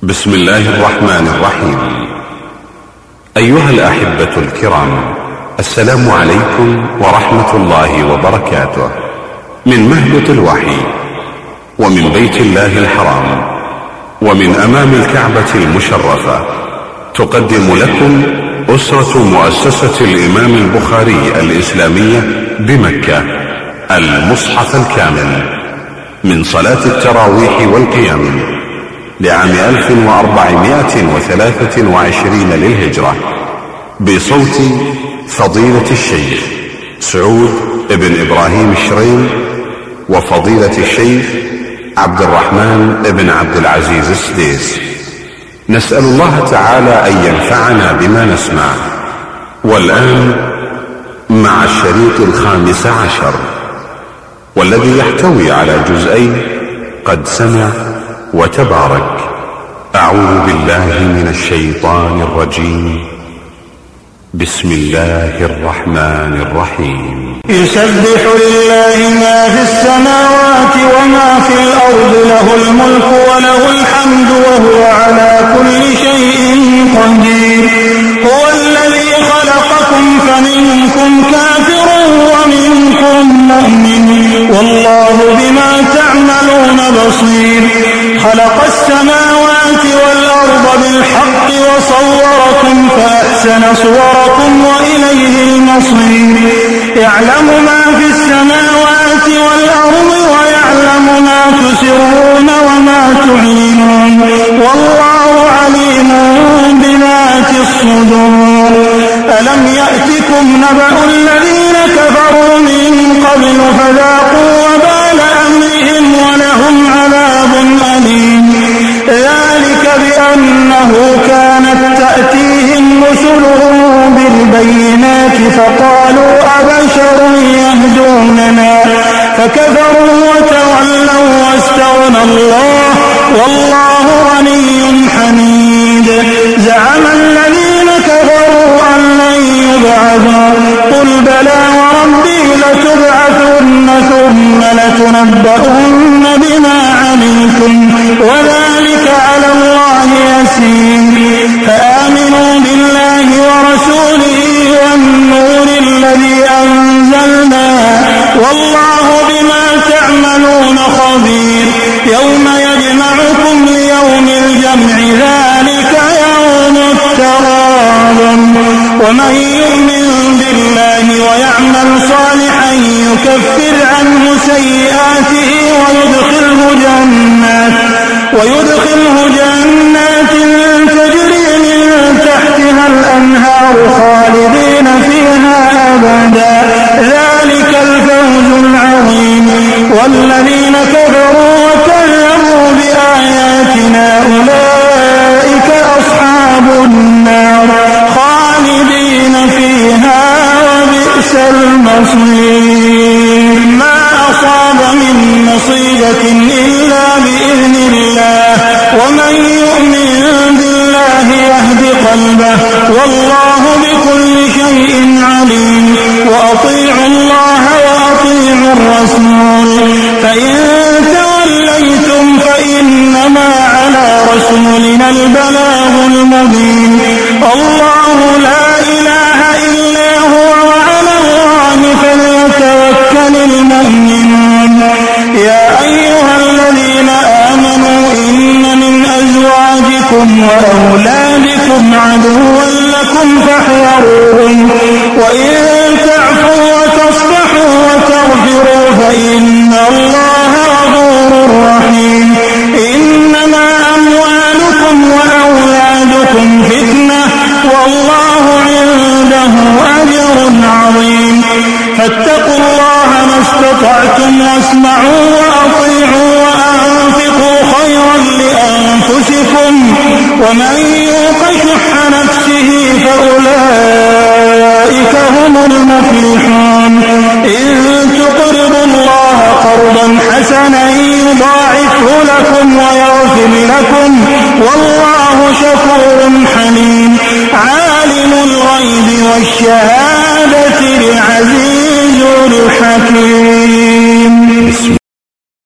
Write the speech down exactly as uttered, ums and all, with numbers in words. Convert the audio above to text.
بسم الله الرحمن الرحيم. أيها الأحبة الكرام، السلام عليكم ورحمة الله وبركاته. من مهبط الوحي ومن بيت الله الحرام ومن أمام الكعبة المشرفة تقدم لكم أسرة مؤسسة الإمام البخاري الإسلامية بمكة المصحف الكامل من صلاة التراويح والقيام لعام ألف وأربعمائة وثلاثة وعشرين للهجرة، بصوت فضيلة الشيخ سعود بن إبراهيم الشريم وفضيلة الشيخ عبد الرحمن بن عبد العزيز السديس. نسأل الله تعالى أن ينفعنا بما نسمع. والآن مع الشريط الخامس عشر، والذي يحتوي على جزئين قد سمع وتبارك. أعوذ بالله من الشيطان الرجيم. بسم الله الرحمن الرحيم. يسبح لله ما في السماوات وما في الأرض، له الملك وله الحمد وهو على كل شيء قدير. هو الذي خلقكم فمنكم كافر ومنكم مؤمن، والله بما تعملون بصير. خلق السماوات والأرض بالحق وصوركم فأحسن صوركم وإليه المصير. يعلم ما في السماوات والأرض ويعلم ما تسرون وما تعلنون، والله عليم بذات الصدور. ألم يأتكم نبأ الذين كفروا من قبل فذاقوا وبال أمرهم ولهم عذاب أليم. ذلك بأنه كانت تأتيهم رسلهم بالبينات فقالوا أبشر يهدوننا فكفروا وتولوا واستغنى الله والله غني حميد. زعم الذين كفروا أن لن يبعثوا، قل بلى وربي لتبعثن ثم لتنبؤن بما عملتم وذلك على الله يسير. فآمنوا بالله ورسوله والنور الذي أنزلنا، والله بما تعملون خبير. يوم يجمعكم ليوم الجمع، ذلك يوم التغابن. ومن يؤمن بالله ويعمل صالحا يكفر عنه سيئاته ويدخله جنات ويدخله جنات تجري من تحتها الأنهار خالدين فيها أبدا، ذلك الفوز العظيم. والذين كفروا وكذبوا بآياتنا أولئك أصحاب النار خالدين فيها وبئس المصير. ما أصاب من مصيبة إلا بإذن الله، ومن يؤمن بالله يهد قلبه، والله بكل شيء عليم. وأطيعوا الله وأطيعوا الرسول، فإن توليتم فإنما على رسولنا البلاغ المبين. الله لا إله إلا هو وعلى الله فليتوكل المؤمنون. يا أيها الذين آمنوا إن من أزواجكم وأولادكم عدوا لكم فاحذروهم، وإن تعفوا وتصفحوا وتغفروا فإن الله غفور رحيم. إنما أموالكم وأولادكم فتنة، والله عنده أجر عظيم. فاتقوا الله ما استطعتم واسمعوا وأطيعوا وأنفقوا خيرا لأنفسكم، ومن يوق شح نفسه فأولئك هم المفلحون. إن تقرضوا الله قرضا حسنا يضاعفه لكم ويغفر لكم، والله شكور حليم. عالم الغيب والشهادة العزيز الحكيم.